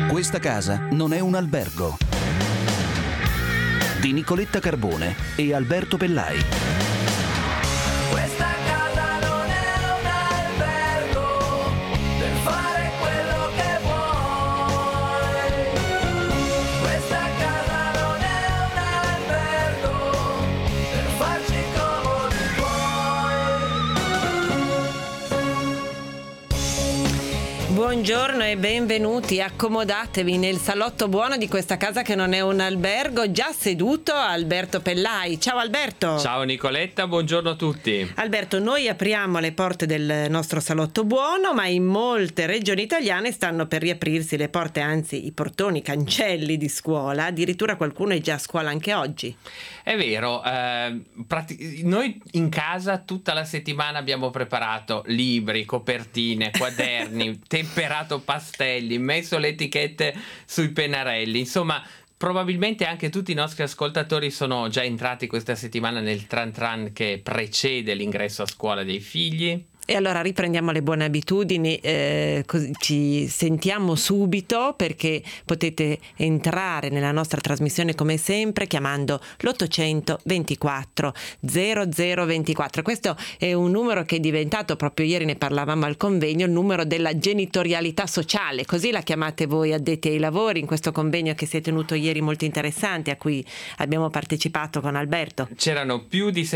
Questa casa non è un albergo. Di Nicoletta Carbone e Alberto Pellai. Questa casa non è un albergo per fare quello che vuoi. Questa casa non è un albergo per farci comodi tuoi. Buongiorno e benvenuti, accomodatevi nel salotto buono di questa casa che non è un albergo, già seduto Alberto Pellai. Ciao Alberto. Ciao Nicoletta, buongiorno a tutti. Alberto, noi apriamo le porte del nostro salotto buono, ma in molte regioni italiane stanno per riaprirsi le porte, anzi i portoni, i cancelli di scuola, addirittura qualcuno è già a scuola anche oggi. È vero, noi in casa tutta la settimana abbiamo preparato libri, copertine, quaderni, temperato pastelli, messo le etichette sui pennarelli, insomma probabilmente anche tutti i nostri ascoltatori sono già entrati questa settimana nel tran tran che precede l'ingresso a scuola dei figli. E allora riprendiamo le buone abitudini, così ci sentiamo subito, perché potete entrare nella nostra trasmissione come sempre chiamando l'800 24 0024. Questo è un numero che è diventato, proprio ieri ne parlavamo al convegno, il numero della genitorialità sociale, così la chiamate voi addetti ai lavori in questo convegno che si è tenuto ieri, molto interessante, a cui abbiamo partecipato con Alberto. C'erano più di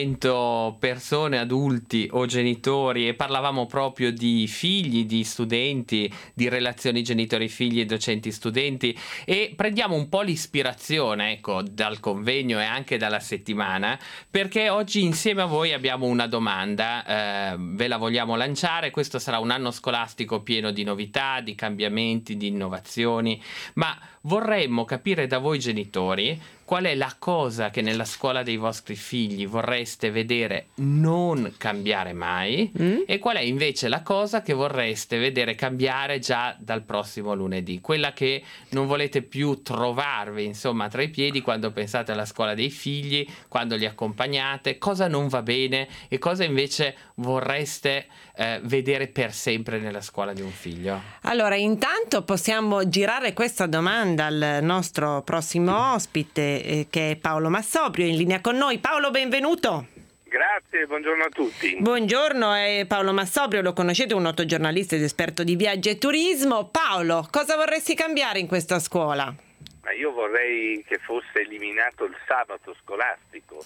700 persone, adulti o genitori, e parlavamo proprio di figli, di studenti, di relazioni genitori-figli e docenti-studenti, e prendiamo un po' l'ispirazione, ecco, dal convegno e anche dalla settimana, perché oggi insieme a voi abbiamo una domanda, ve la vogliamo lanciare. Questo sarà un anno scolastico pieno di novità, di cambiamenti, di innovazioni, ma vorremmo capire da voi genitori qual è la cosa che nella scuola dei vostri figli vorreste vedere non cambiare mai e qual è invece la cosa che vorreste vedere cambiare già dal prossimo lunedì, quella che non volete più trovarvi insomma tra i piedi quando pensate alla scuola dei figli, quando li accompagnate, cosa non va bene e cosa invece vorreste vedere per sempre nella scuola di un figlio. Allora, intanto possiamo girare questa domanda al nostro prossimo ospite, che è Paolo Massobrio, in linea con noi. Paolo, benvenuto. Grazie, buongiorno a tutti. Buongiorno, Paolo Massobrio, lo conoscete, un noto giornalista ed esperto di viaggi e turismo. Paolo, cosa vorresti cambiare in questa scuola? Ma io vorrei che fosse eliminato il sabato scolastico,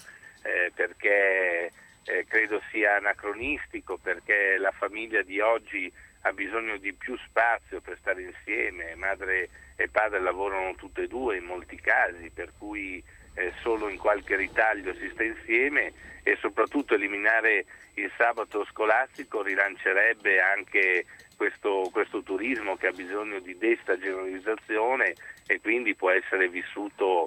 perché credo sia anacronistico, perché la famiglia di oggi ha bisogno di più spazio per stare insieme. Madre e padre lavorano tutte e due in molti casi, per cui solo in qualche ritaglio si sta insieme, e soprattutto eliminare il sabato scolastico rilancerebbe anche questo turismo che ha bisogno di destagionalizzazione e quindi può essere vissuto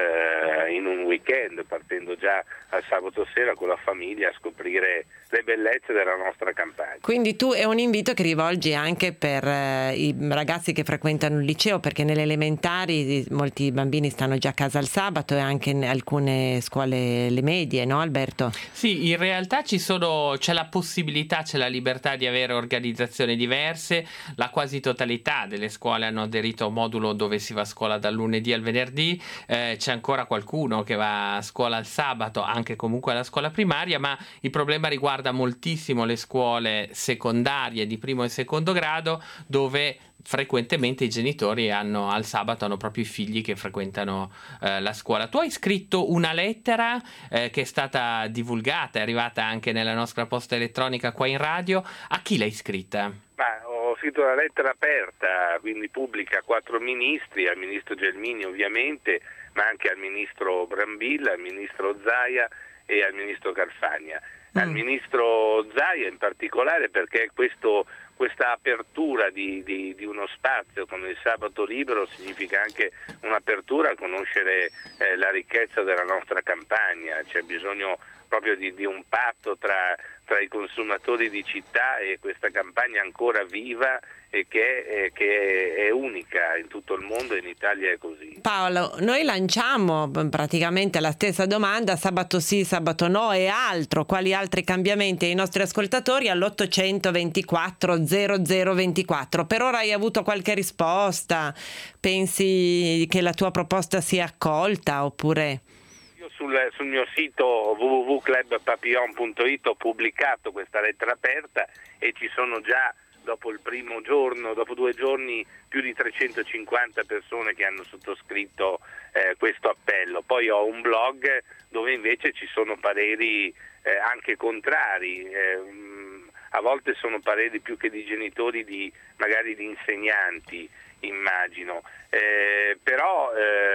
in un weekend, partendo già al sabato sera con la famiglia a scoprire le bellezze della nostra campagna. Quindi tu è un invito che rivolgi anche per i ragazzi che frequentano il liceo, perché nelle elementari molti bambini stanno già a casa il sabato e anche in alcune scuole le medie, no Alberto? Sì, in realtà c'è la possibilità, c'è la libertà di avere organizzazioni diverse. La quasi totalità delle scuole hanno aderito a un modulo dove si va a scuola dal lunedì al venerdì. C'è ancora qualcuno che va a scuola al sabato, anche comunque alla scuola primaria, ma il problema riguarda moltissimo le scuole secondarie di primo e secondo grado, dove frequentemente i genitori al sabato hanno proprio i figli che frequentano la scuola. Tu hai scritto una lettera che è stata divulgata, è arrivata anche nella nostra posta elettronica qua in radio. A chi l'hai scritta? Ho scritto una lettera aperta, quindi pubblica a 4 ministri, al ministro Gelmini ovviamente, ma anche al ministro Brambilla, al ministro Zaia e al ministro Carfagna. Al ministro Zaia in particolare, perché questa apertura di uno spazio come il sabato libero significa anche un'apertura a conoscere la ricchezza della nostra campagna. C'è bisogno proprio di un patto tra tra i consumatori di città, e questa campagna ancora viva e che è unica in tutto il mondo, e in Italia è così. Paolo, noi lanciamo praticamente la stessa domanda, sabato sì, sabato no e altro, quali altri cambiamenti ai nostri ascoltatori all'800 24 0024. Per ora hai avuto qualche risposta? Pensi che la tua proposta sia accolta oppure? Io sul mio sito www.clubpapillon.it ho pubblicato questa lettera aperta e ci sono già, dopo il primo giorno, dopo 2 giorni, più di 350 persone che hanno sottoscritto questo appello. Poi ho un blog dove invece ci sono pareri anche contrari, a volte sono pareri più che di genitori, magari di insegnanti, immagino, però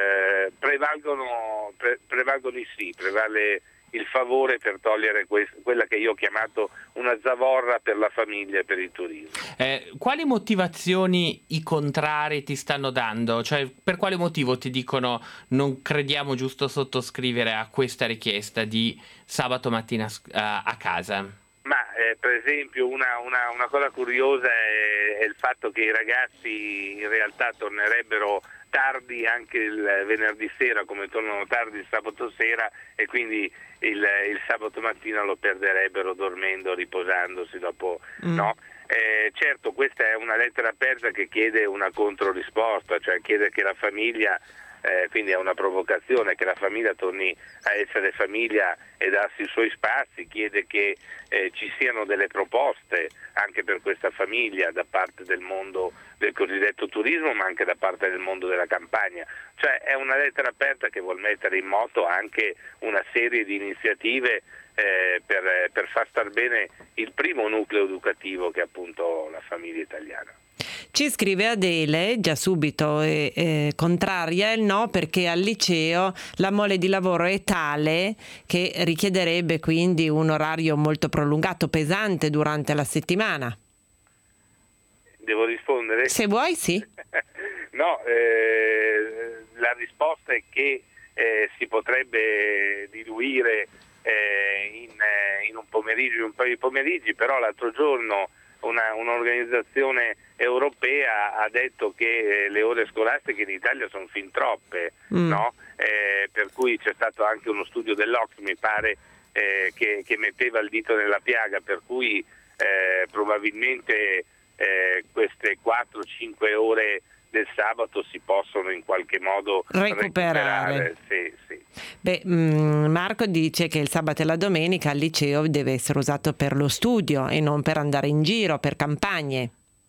prevalgono i sì, prevale il favore per togliere quella che io ho chiamato una zavorra per la famiglia e per il turismo. Quali motivazioni i contrari ti stanno dando? Cioè, per quale motivo ti dicono non crediamo giusto sottoscrivere a questa richiesta di sabato mattina a casa? Ma per esempio una cosa curiosa è il fatto che i ragazzi in realtà tornerebbero tardi anche il venerdì sera, come tornano tardi il sabato sera, e quindi il sabato mattina lo perderebbero dormendo, riposandosi dopo, no? Certo, questa è una lettera aperta che chiede una controrisposta, cioè chiede che la famiglia, quindi è una provocazione, che la famiglia torni a essere famiglia e darsi i suoi spazi, chiede che ci siano delle proposte anche per questa famiglia da parte del mondo del cosiddetto turismo, ma anche da parte del mondo della campagna. Cioè è una lettera aperta che vuol mettere in moto anche una serie di iniziative per far star bene il primo nucleo educativo, che è appunto la famiglia italiana. Ci scrive Adele, già subito contraria il no, perché al liceo la mole di lavoro è tale che richiederebbe quindi un orario molto prolungato, pesante durante la settimana. Devo rispondere? Se vuoi, sì. No, la risposta è che si potrebbe diluire in un pomeriggio, in un paio di pomeriggi, però l'altro giorno un'organizzazione europea ha detto che le ore scolastiche in Italia sono fin troppe, no? Per cui c'è stato anche uno studio dell'Ocse, mi pare, che metteva il dito nella piaga, per cui probabilmente queste 4-5 ore del sabato si possono in qualche modo recuperare. Sì. Beh, Marco dice che il sabato e la domenica al liceo deve essere usato per lo studio e non per andare in giro, per campagne.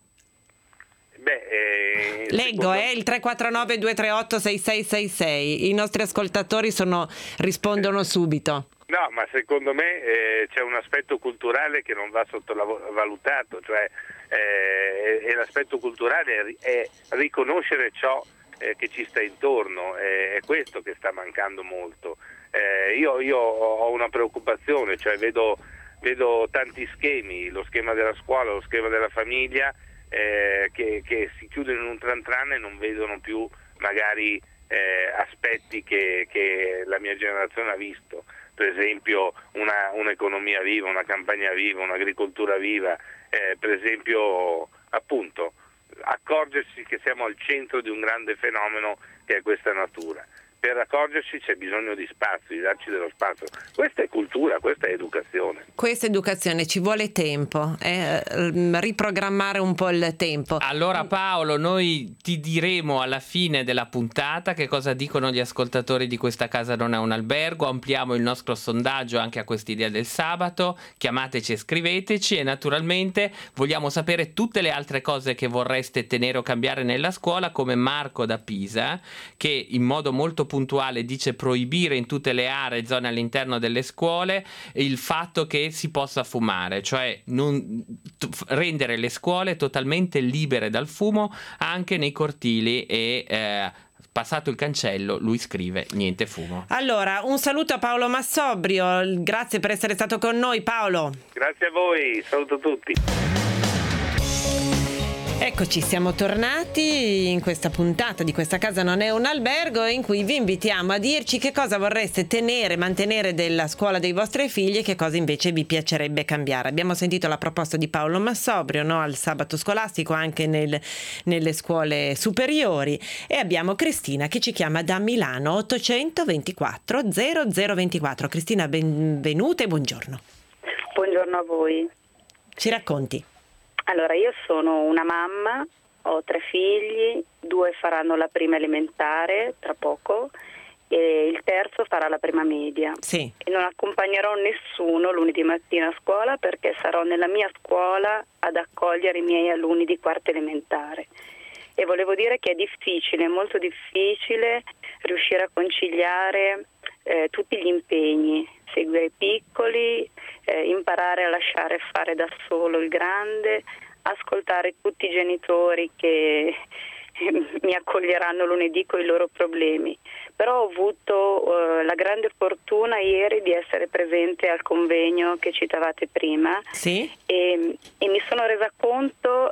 Leggo il 349 238 6666. I nostri ascoltatori rispondono subito. No, ma secondo me c'è un aspetto culturale che non va sottovalutato, cioè e l'aspetto culturale è riconoscere ciò che ci sta intorno, è questo che sta mancando molto. Io ho una preoccupazione, cioè vedo tanti schemi, lo schema della scuola, lo schema della famiglia, che si chiudono in un tran tran e non vedono più magari aspetti che la mia generazione ha visto. Per esempio un'economia viva, una campagna viva, un'agricoltura viva, per esempio appunto accorgersi che siamo al centro di un grande fenomeno che è questa natura. Per accorgerci c'è bisogno di spazio, di darci dello spazio. Questa è cultura, questa è educazione. Questa educazione, ci vuole tempo, riprogrammare un po' il tempo. Allora Paolo, noi ti diremo alla fine della puntata che cosa dicono gli ascoltatori di Questa casa non è un albergo. Ampliamo il nostro sondaggio anche a quest'idea del sabato. Chiamateci e scriveteci, e naturalmente vogliamo sapere tutte le altre cose che vorreste tenere o cambiare nella scuola, come Marco da Pisa, che in modo molto puntuale dice proibire in tutte le aree, zone all'interno delle scuole, il fatto che si possa fumare, cioè rendere le scuole totalmente libere dal fumo anche nei cortili, e passato il cancello lui scrive niente fumo. Allora, un saluto a Paolo Massobrio, grazie per essere stato con noi Paolo. Grazie a voi, saluto tutti. Eccoci, siamo tornati in questa puntata di Questa casa non è un albergo, in cui vi invitiamo a dirci che cosa vorreste tenere, mantenere della scuola dei vostri figli e che cosa invece vi piacerebbe cambiare. Abbiamo sentito la proposta di Paolo Massobrio, no, al sabato scolastico anche nelle scuole superiori, e abbiamo Cristina che ci chiama da Milano, 824 0024. Cristina, benvenuta e buongiorno. Buongiorno a voi. Ci racconti? Allora, io sono una mamma, ho 3 figli, 2 faranno la prima elementare tra poco e il terzo farà la prima media. Sì. E non accompagnerò nessuno lunedì mattina a scuola perché sarò nella mia scuola ad accogliere i miei alunni di quarta elementare. E volevo dire che è difficile, molto difficile riuscire a conciliare tutti gli impegni, seguire i piccoli, imparare a lasciare fare da solo il grande, ascoltare tutti i genitori che mi accoglieranno lunedì con i loro problemi. Però ho avuto la grande fortuna ieri di essere presente al convegno che citavate prima. Sì. E mi sono resa conto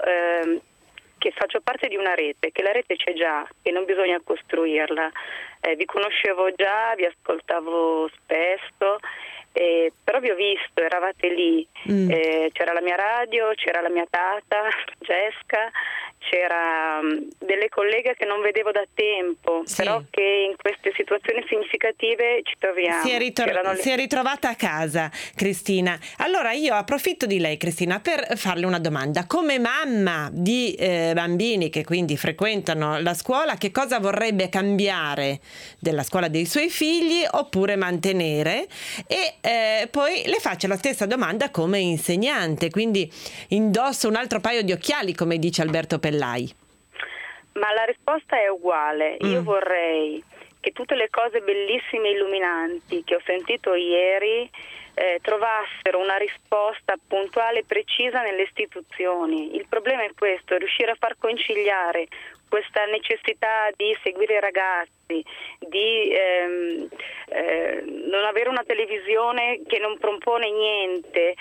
che faccio parte di una rete, che la rete c'è già, che non bisogna costruirla. Vi conoscevo già, vi ascoltavo spesso, però vi ho visto, eravate lì, c'era la mia radio, c'era la mia tata, Francesca, c'era delle colleghe che non vedevo da tempo, sì, però che in queste situazioni significative ci troviamo. Si è ritrovata a casa, Cristina. Allora io approfitto di lei, Cristina, per farle una domanda. Come mamma di bambini che quindi frequentano la scuola, che cosa vorrebbe cambiare della scuola dei suoi figli oppure mantenere? E poi le faccio la stessa domanda come insegnante, quindi indosso un altro paio di occhiali, come dice Alberto Pellai. Ma la risposta è uguale. Io vorrei che tutte le cose bellissime e illuminanti che ho sentito ieri trovassero una risposta puntuale e precisa nelle istituzioni. Il problema è questo, riuscire a far conciliare questa necessità di seguire i ragazzi, di non avere una televisione che non propone niente,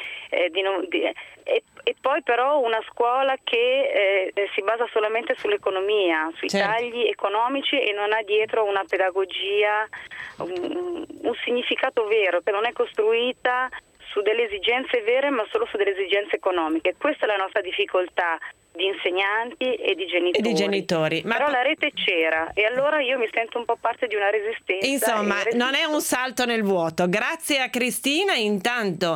e poi però una scuola che si basa solamente sull'economia, sui tagli economici e non ha dietro una pedagogia, un significato vero, che non è costruita su delle esigenze vere ma solo su delle esigenze economiche. Questa è la nostra difficoltà di insegnanti e di genitori. Ma però la rete c'era e allora io mi sento un po' parte di una resistenza. Insomma, non è un salto nel vuoto. Grazie a Cristina. Intanto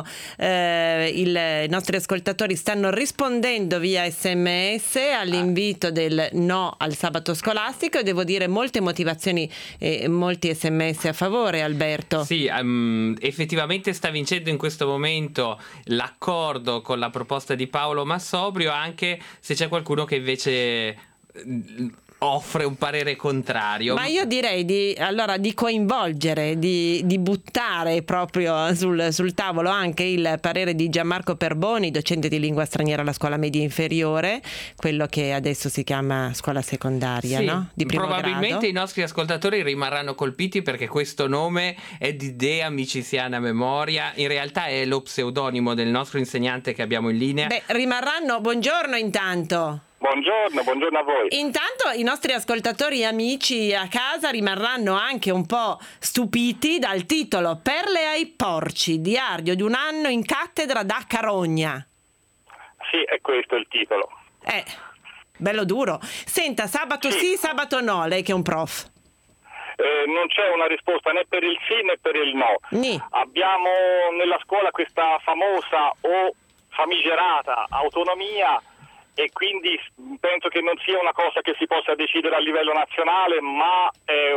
i nostri ascoltatori stanno rispondendo via SMS all'invito del no al sabato scolastico e devo dire molte motivazioni e molti SMS a favore, Alberto. Sì, effettivamente sta vincendo in questo momento l'accordo con la proposta di Paolo Massobrio, anche se c'è qualcuno che invece offre un parere contrario. Ma io direi di coinvolgere, di buttare proprio sul tavolo anche il parere di Gianmarco Perboni, docente di lingua straniera alla scuola media inferiore, quello che adesso si chiama scuola secondaria, sì, no? Di primo probabilmente grado. I nostri ascoltatori rimarranno colpiti perché questo nome è di Dea Micisiana Memoria, in realtà è lo pseudonimo del nostro insegnante che abbiamo in linea. Beh, rimarranno. Buongiorno intanto. Buongiorno a voi. Intanto i nostri ascoltatori e amici a casa rimarranno anche un po' stupiti dal titolo Perle ai porci, diario di un anno in cattedra da Carogna. Sì, è questo il titolo. Bello duro. Senta, sabato sì, sabato no, lei che è un prof. Non c'è una risposta né per il sì né per il no. Abbiamo nella scuola questa famosa o famigerata autonomia e quindi penso che non sia una cosa che si possa decidere a livello nazionale, ma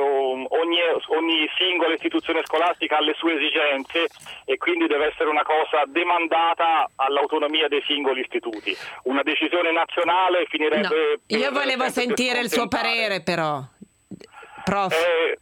ogni singola istituzione scolastica ha le sue esigenze e quindi deve essere una cosa demandata all'autonomia dei singoli istituti. Una decisione nazionale finirebbe... No, io volevo sentire il suo parere però, prof.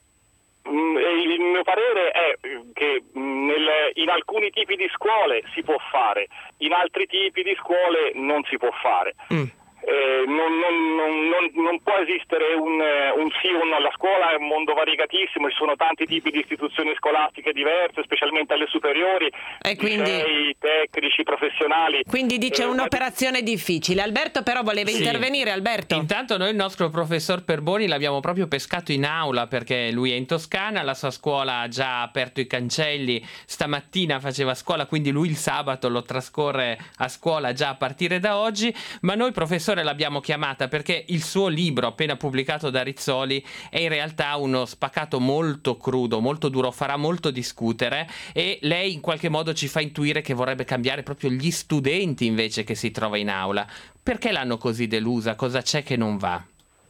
Il mio parere è che in alcuni tipi di scuole si può fare, in altri tipi di scuole non si può fare. Non non può esistere un sì o un no. La scuola è un mondo variegatissimo, ci sono tanti tipi di istituzioni scolastiche diverse, specialmente alle superiori, e quindi licei, tecnici, professionali. Quindi dice un'operazione difficile. Alberto però voleva intervenire. Alberto, intanto noi il nostro professor Perboni l'abbiamo proprio pescato in aula, perché lui è in Toscana, la sua scuola ha già aperto i cancelli, stamattina faceva scuola, quindi lui il sabato lo trascorre a scuola già a partire da oggi. Ma noi, professore, l'abbiamo chiamata perché il suo libro appena pubblicato da Rizzoli è in realtà uno spaccato molto crudo, molto duro, farà molto discutere, e lei in qualche modo ci fa intuire che vorrebbe cambiare proprio gli studenti invece che si trova in aula. Perché l'hanno così delusa? Cosa c'è che non va?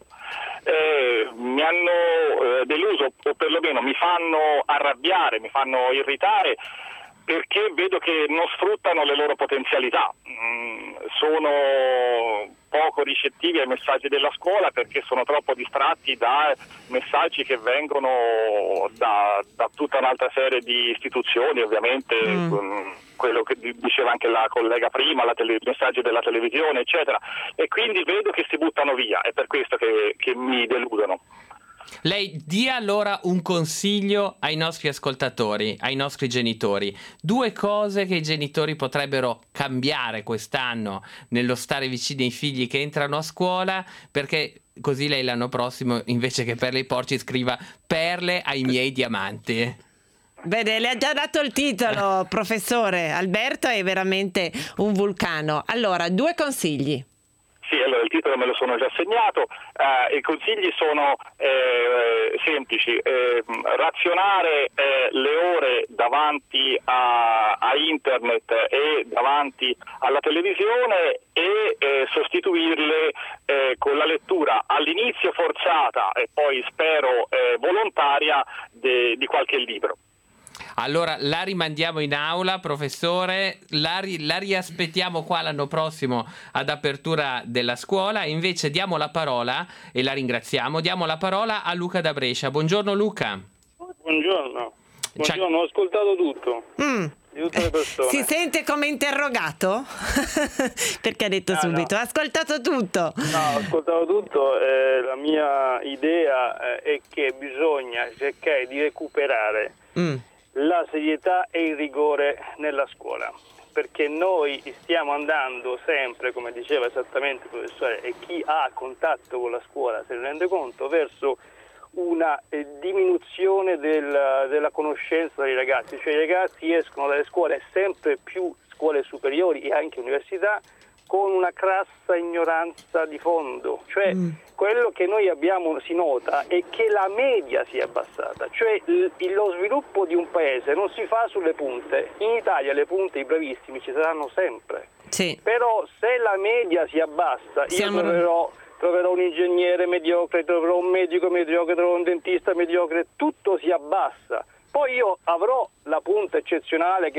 Mi hanno deluso, o perlomeno mi fanno arrabbiare, mi fanno irritare, perché vedo che non sfruttano le loro potenzialità. Sono poco ricettivi ai messaggi della scuola perché sono troppo distratti da messaggi che vengono da tutta un'altra serie di istituzioni, ovviamente, quello che diceva anche la collega prima, messaggi della televisione, eccetera, e quindi vedo che si buttano via, è per questo che mi deludono. Lei dia allora un consiglio ai nostri ascoltatori, ai nostri genitori. 2 cose che i genitori potrebbero cambiare quest'anno nello stare vicini ai figli che entrano a scuola, perché così lei l'anno prossimo, invece che perle ai porci, scriva perle ai miei diamanti. Bene, le ha già dato il titolo, professore. Alberto è veramente un vulcano. Allora, 2 consigli. Sì, allora il titolo me lo sono già segnato. I consigli sono semplici: razionare le ore davanti a internet e davanti alla televisione e sostituirle con la lettura all'inizio forzata e poi spero volontaria di qualche libro. Allora la rimandiamo in aula, professore, la riaspettiamo qua l'anno prossimo ad apertura della scuola. Invece diamo la parola, e la ringraziamo, diamo la parola a Luca da Brescia. Buongiorno Luca. Buongiorno, ho ascoltato tutto. Di tutte le persone. Si sente come interrogato? Perché ha detto subito, no. Ha ascoltato tutto. No, ho ascoltato tutto. La mia idea è che bisogna cercare di recuperare la serietà e il rigore nella scuola, perché noi stiamo andando sempre, come diceva esattamente il professore, e chi ha contatto con la scuola se ne rende conto, verso una diminuzione della conoscenza dei ragazzi, cioè i ragazzi escono dalle scuole, sempre più scuole superiori e anche università, con una crassa ignoranza di fondo, cioè quello che noi abbiamo, si nota, è che la media si è abbassata, cioè lo sviluppo di un paese non si fa sulle punte. In Italia le punte, i bravissimi ci saranno sempre, sì. Però se la media si abbassa, io troverò un ingegnere mediocre, troverò un medico mediocre, troverò un dentista mediocre, tutto si abbassa. Poi io avrò la punta eccezionale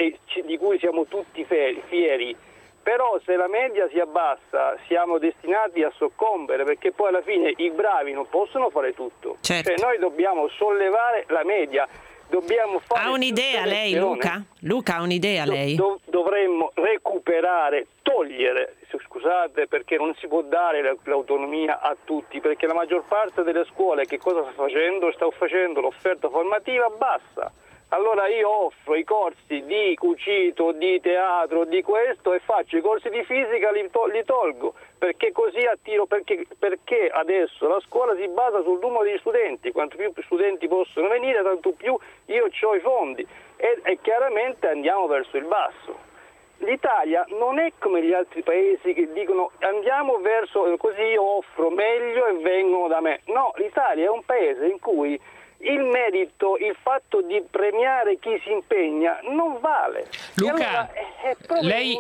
di cui siamo tutti fieri. Però se la media si abbassa siamo destinati a soccombere, perché poi alla fine i bravi non possono fare tutto. Certo. Cioè noi dobbiamo sollevare la media, dobbiamo fare... Ha un'idea lei, Luca? Luca, ha un'idea lei? Dovremmo recuperare, togliere, scusate, perché non si può dare l'autonomia a tutti, perché la maggior parte delle scuole che cosa sta facendo? Sta facendo l'offerta formativa bassa. Allora io offro i corsi di cucito, di teatro, di questo, e faccio i corsi di fisica, li tolgo, perché così attiro, perché adesso la scuola si basa sul numero di studenti, quanto più studenti possono venire, tanto più io ho i fondi, e chiaramente andiamo verso il basso. L'Italia non è come gli altri paesi che dicono andiamo verso, così io offro meglio e vengono da me. No, l'Italia è un paese in cui il merito, il fatto di premiare chi si impegna non vale. Luca, allora lei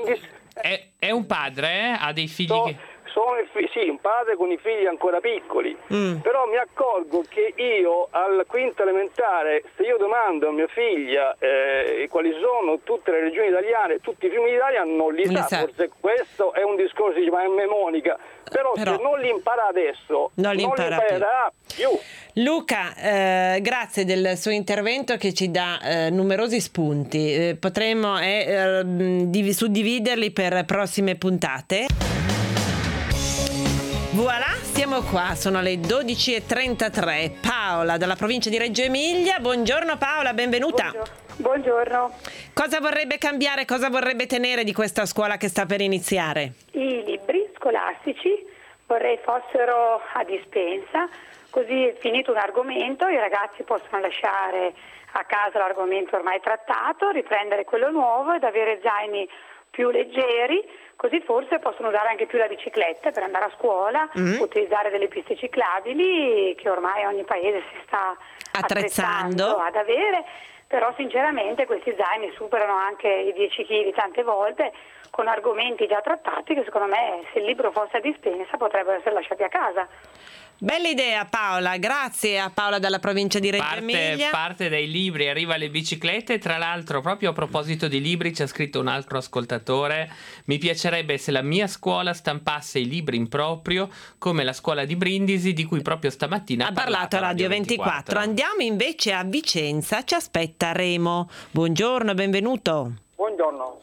è un padre, ha dei figli sì, un padre con i figli ancora piccoli, però mi accorgo che io al quinto elementare, se io domando a mia figlia quali sono tutte le regioni italiane, tutti i fiumi d'Italia, non li sa. Forse questo è un discorso di mnemonica, però se non li impara adesso non li imparerà più. Luca, grazie del suo intervento che ci dà numerosi spunti. Potremo suddividerli per prossime puntate. Voilà, siamo qua, sono le 12:33. Paola dalla provincia di Reggio Emilia. Buongiorno Paola, benvenuta. Buongiorno. Cosa vorrebbe cambiare, cosa vorrebbe tenere di questa scuola che sta per iniziare? I libri scolastici vorrei fossero a dispensa, così finito un argomento i ragazzi possono lasciare a casa l'argomento ormai trattato, riprendere quello nuovo ed avere zaini più leggeri, così forse possono usare anche più la bicicletta per andare a scuola, utilizzare delle piste ciclabili che ormai ogni paese si sta attrezzando ad avere, però sinceramente questi zaini superano anche i 10 kg tante volte con argomenti già trattati che secondo me se il libro fosse a dispensa potrebbero essere lasciati a casa. Bella idea Paola, grazie a Paola dalla provincia di Reggio Emilia. Parte dai libri, arriva alle biciclette. Tra l'altro, proprio a proposito di libri, c'è scritto un altro ascoltatore: mi piacerebbe se la mia scuola stampasse i libri in proprio come la scuola di Brindisi, di cui proprio stamattina ha parlato Radio 24. Andiamo invece a Vicenza, ci aspetta Remo. Buongiorno, benvenuto. Buongiorno.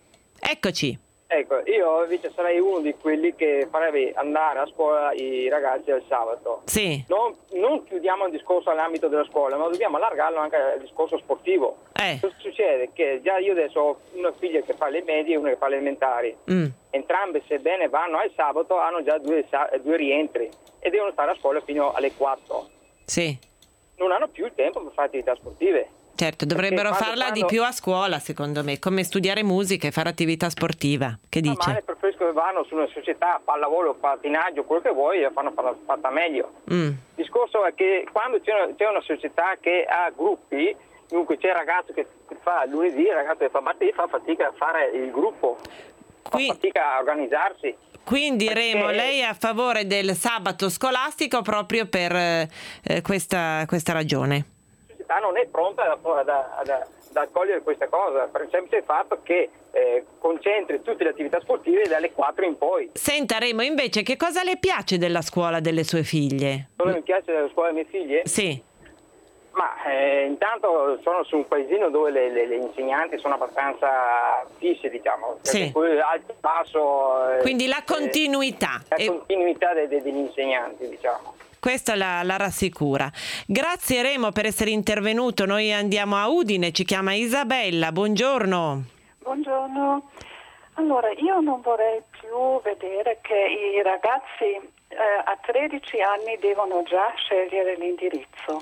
Eccoci. Ecco, io invece sarei uno di quelli che farebbe andare a scuola i ragazzi al sabato. Sì. Non chiudiamo il discorso all'ambito della scuola, ma dobbiamo allargarlo anche al discorso sportivo. Cosa succede? Che già io adesso ho una figlia che fa le medie e una che fa le elementari. Entrambe, sebbene vanno al sabato, hanno già due rientri e devono stare a scuola fino alle 4. Sì. Non hanno più il tempo per fare attività sportive. Certo, dovrebbero farla di più a scuola, secondo me, come studiare musica e fare attività sportiva. Che dice? Ma preferisco che vanno su una società, pallavolo, pattinaggio, quello che vuoi, e fanno fatta meglio. Il discorso è che quando c'è una società che ha gruppi, dunque c'è il ragazzo che fa lunedì, il ragazzo che fa martedì, fa fatica a fare il gruppo, fa fatica a organizzarsi. Quindi Remo, lei è a favore del sabato scolastico proprio per questa ragione? Non è pronta ad accogliere questa cosa per il semplice fatto che concentri tutte le attività sportive dalle 4 in poi. Senta Remo, invece che cosa le piace della scuola delle sue figlie? Cosa mi piace della scuola delle mie figlie? Sì. Ma intanto sono su un paesino dove le insegnanti sono abbastanza fisse, diciamo. Sì. Alto e basso. Quindi la continuità. La continuità degli insegnanti, diciamo. Questa la rassicura. Grazie Remo per essere intervenuto. Noi andiamo a Udine, ci chiama Isabella. Buongiorno. Buongiorno. Allora, io non vorrei più vedere che i ragazzi a 13 anni devono già scegliere l'indirizzo,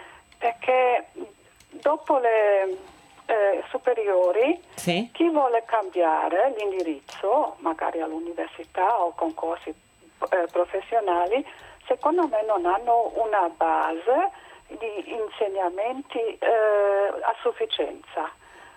perché dopo le superiori chi vuole cambiare l'indirizzo, magari all'università o concorsi professionali, secondo me non hanno una base di insegnamenti a sufficienza.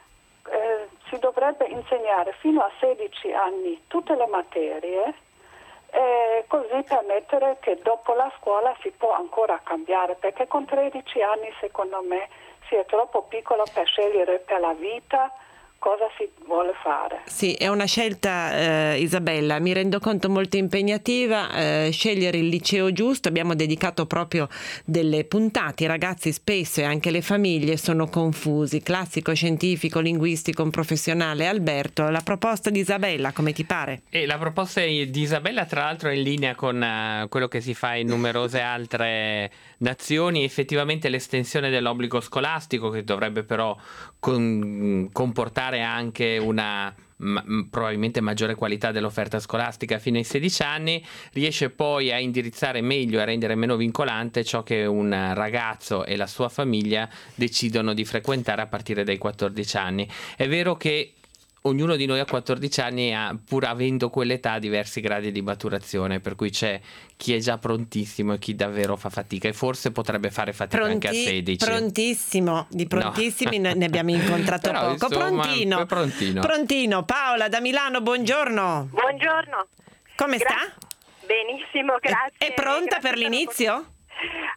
Si dovrebbe insegnare fino a 16 anni tutte le materie, così permettere che dopo la scuola si può ancora cambiare, perché con 13 anni secondo me si è troppo piccolo per scegliere per la vita cosa si vuole fare. Sì, è una scelta, Isabella, mi rendo conto molto impegnativa, scegliere il liceo giusto. Abbiamo dedicato proprio delle puntate. I ragazzi spesso e anche le famiglie sono confusi, classico, scientifico, linguistico, professionale. Alberto, la proposta di Isabella come ti pare? E la proposta di Isabella tra l'altro è in linea con quello che si fa in numerose altre nazioni. Effettivamente l'estensione dell'obbligo scolastico, che dovrebbe però comportare anche una probabilmente maggiore qualità dell'offerta scolastica fino ai 16 anni, riesce poi a indirizzare meglio e a rendere meno vincolante ciò che un ragazzo e la sua famiglia decidono di frequentare a partire dai 14 anni. È vero che ognuno di noi a 14 anni ha, pur avendo quell'età, diversi gradi di maturazione, per cui c'è chi è già prontissimo e chi davvero fa fatica e forse potrebbe fare fatica anche a 16. Prontissimo, di prontissimi ne abbiamo incontrato però, poco. Insomma, Prontino. Paola da Milano, buongiorno. Buongiorno. Come sta? Benissimo, grazie. È pronta per l'inizio?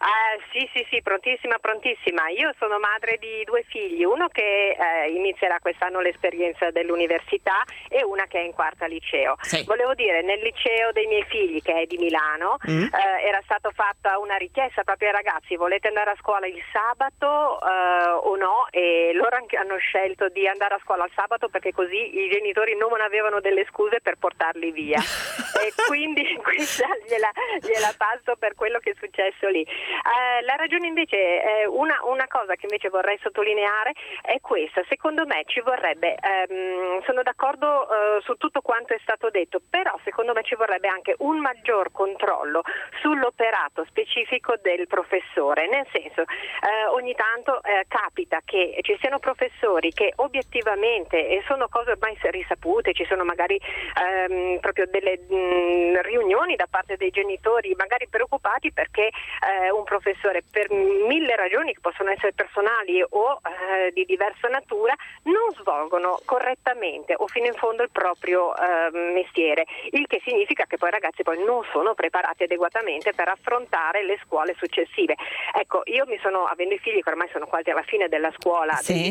Sì, prontissima. Io sono madre di 2 figli, uno che inizierà quest'anno l'esperienza dell'università e una che è in 4ª liceo. Sì. Volevo dire, nel liceo dei miei figli, che è di Milano, era stata fatta una richiesta proprio ai ragazzi: volete andare a scuola il sabato o no? E loro hanno scelto di andare a scuola il sabato perché così i genitori non avevano delle scuse per portarli via. E quindi questa gliela passo per quello che è successo lì. La ragione invece, una cosa che invece vorrei sottolineare è questa: secondo me ci vorrebbe, sono d'accordo su tutto quanto è stato detto, però secondo me ci vorrebbe anche un maggior controllo sull'operato specifico del professore, nel senso, ogni tanto capita che ci siano professori che obiettivamente, e sono cose ormai risapute, ci sono magari proprio delle riunioni da parte dei genitori magari preoccupati perché un professore, per 1000 ragioni che possono essere personali o di diversa natura, non svolgono correttamente o fino in fondo il proprio mestiere, il che significa che poi i ragazzi poi non sono preparati adeguatamente per affrontare le scuole successive. Ecco, io avendo i figli che ormai sono quasi alla fine della scuola, sì.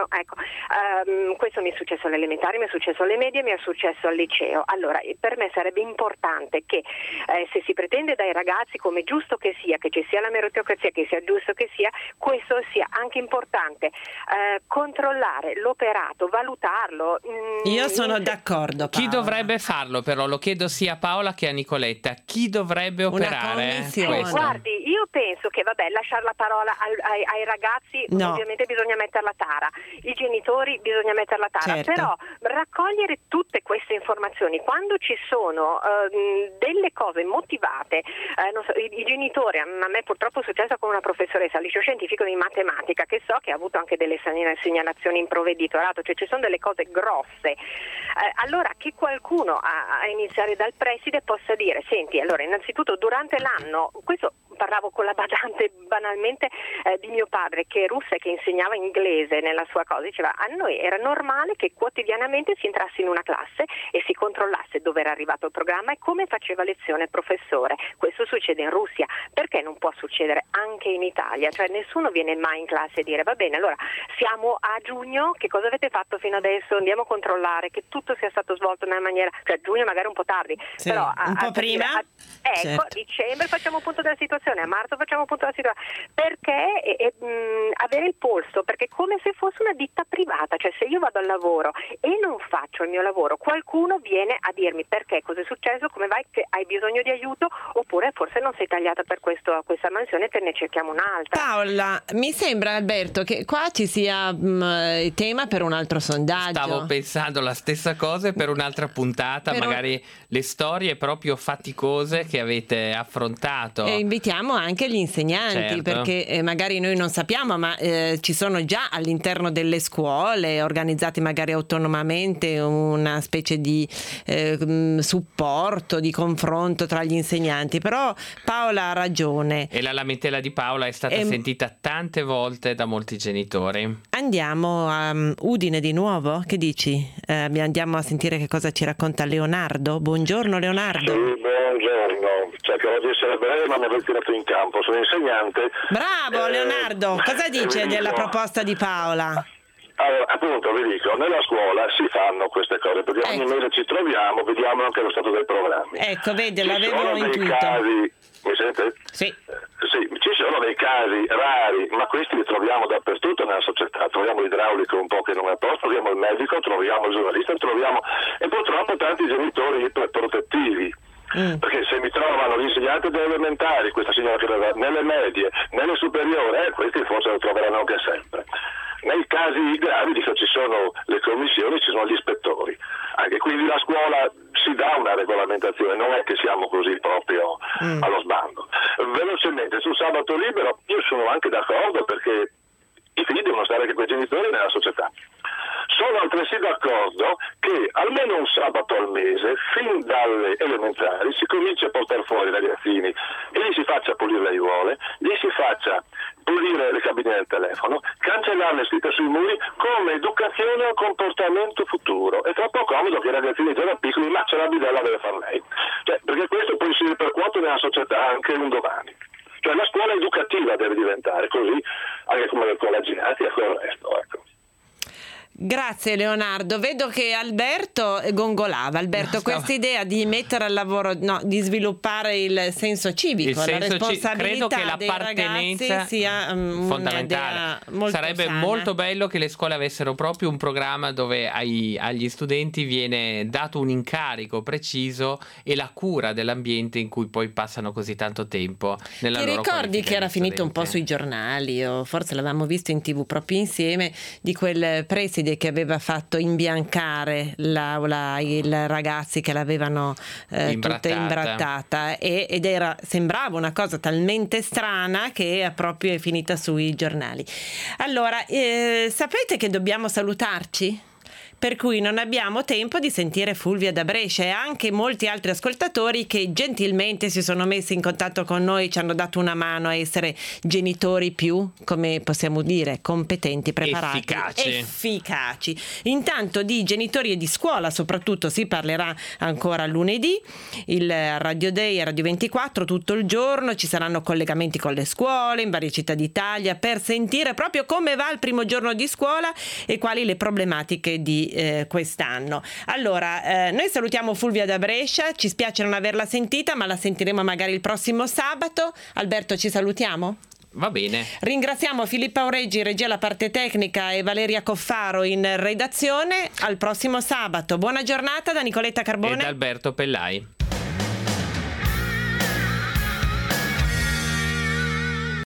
Questo mi è successo alle elementari, mi è successo alle medie, mi è successo al liceo. Allora, per me sarebbe importante che se si pretende dai ragazzi, come giusto che sia, che ci sia la meritocrazia, che sia giusto che sia, questo sia anche importante controllare l'operato, valutarlo. Io sono d'accordo, Paola. Chi dovrebbe farlo però? Lo chiedo sia a Paola che a Nicoletta. Chi dovrebbe operare questo? Guardi, io penso che lasciare la parola ai ragazzi, no. Ovviamente bisogna metterla a tara, i genitori bisogna metterla a tara, certo. Però raccogliere tutte queste informazioni quando ci sono delle cose motivate, non so, i genitori, a me purtroppo è successo con una professoressa al liceo scientifico di matematica che so che ha avuto anche delle segnalazioni in provveditorato, cioè ci sono delle cose grosse, allora che qualcuno a iniziare dal preside possa dire: senti, allora innanzitutto durante l'anno, questo parlavo con la badante banalmente di mio padre che è russa e che insegnava inglese nella sua cosa, diceva: a noi era normale che quotidianamente si entrasse in una classe e si controllasse dove era arrivato il programma e come faceva lezione il professore. Questo succede in Russia, perché non può succedere anche in Italia? Cioè nessuno viene mai in classe a dire: va bene, allora siamo a giugno, che cosa avete fatto fino adesso? Andiamo a controllare che tutto sia stato svolto nella maniera, cioè giugno magari un po' tardi, sì, però un po' prima, ecco, certo. A dicembre facciamo un punto della situazione, a marzo facciamo un punto della situazione, perché avere il polso, perché è come se fosse una ditta privata, cioè se io vado al lavoro e non faccio il mio lavoro, qualcuno viene a dirmi perché, cosa è successo, come vai, che hai bisogno di aiuto, oppure forse non sei tagliata per questa mansione, te ne cerchiamo un'altra. Paola, mi sembra, Alberto, che qua ci sia tema per un altro sondaggio. Stavo pensando la stessa cosa per un'altra puntata, magari le storie proprio faticose che avete affrontato. E invitiamo anche gli insegnanti, certo. Perché magari noi non sappiamo, ma ci sono già all'interno delle scuole, organizzati magari autonomamente, una specie di supporto, di confronto tra gli insegnanti. Però Paola ha ragione. E la lamentela di Paola è stata sentita tante volte da molti genitori. Andiamo a Udine di nuovo? Che dici? Andiamo a sentire che cosa ci racconta Leonardo. Buongiorno Leonardo. Sì, buongiorno. Cercherò di essere breve, ma mi avete tirato in campo. Sono insegnante. Bravo Leonardo. Cosa dice della proposta di Paola? Allora, appunto, vi dico, nella scuola si fanno queste cose, perché ogni mese ci troviamo, vediamo anche lo stato dei programmi. Ecco, vede, l'avevo sono intuito. Dei casi, mi sente? Sì. Sì, ci sono dei casi rari, ma questi li troviamo dappertutto nella società. Troviamo l'idraulico un po' che non è a posto, troviamo il medico, troviamo il giornalista, e purtroppo tanti genitori iperprotettivi. Perché se mi trovano l'insegnante delle elementari, questa signora che lavora nelle medie, nelle superiori, questi forse lo troveranno anche sempre. Nei casi gravi ci sono le commissioni, ci sono gli ispettori. Anche quindi la scuola si dà una regolamentazione, non è che siamo così proprio allo sbando. Velocemente, sul sabato libero io sono anche d'accordo, perché i figli devono stare anche con i genitori nella società. Sono altresì d'accordo che almeno un sabato al mese, fin dalle elementari, si comincia a portare fuori i ragazzini e gli si faccia pulire le aiuole, gli si faccia pulire le cabine del telefono, cancellare le scritte sui muri come educazione al comportamento futuro. È troppo comodo che i ragazzini già da piccoli, ma ce la bidella deve far lei. Perché questo poi si ripercuote nella società anche un domani. Cioè la scuola educativa deve diventare così, anche come con la ginnastica e con il resto, ecco. Grazie Leonardo, vedo che Alberto gongolava. Alberto, questa idea di mettere al lavoro, di sviluppare il senso civico, la responsabilità credo che dei l'appartenenza ragazzi sia fondamentale. Sarebbe sana. molto bello che le scuole avessero proprio un programma dove agli studenti viene dato un incarico preciso e la cura dell'ambiente in cui poi passano così tanto tempo nella Ti loro ricordi che era finito studente. un po' sui giornali, o forse l'avevamo visto in TV proprio insieme, di quel preside che aveva fatto imbiancare l'aula i ragazzi che l'avevano tutta imbrattata ed sembrava una cosa talmente strana che proprio è finita sui giornali. Allora, sapete che dobbiamo salutarci? Per cui non abbiamo tempo di sentire Fulvia da Brescia e anche molti altri ascoltatori che gentilmente si sono messi in contatto con noi, ci hanno dato una mano a essere genitori più, come possiamo dire, competenti, preparati, efficaci. Intanto di genitori e di scuola soprattutto si parlerà ancora lunedì, il Radio Day e Radio 24 tutto il giorno, ci saranno collegamenti con le scuole in varie città d'Italia per sentire proprio come va il primo giorno di scuola e quali le problematiche di quest'anno. Allora, noi salutiamo Fulvia da Brescia, ci spiace non averla sentita, ma la sentiremo magari il prossimo sabato. Alberto, ci salutiamo? Va bene. Ringraziamo Filippa Oreggi, regia la parte tecnica, e Valeria Coffaro in redazione. Al prossimo sabato. Buona giornata da Nicoletta Carbone e da Alberto Pellai.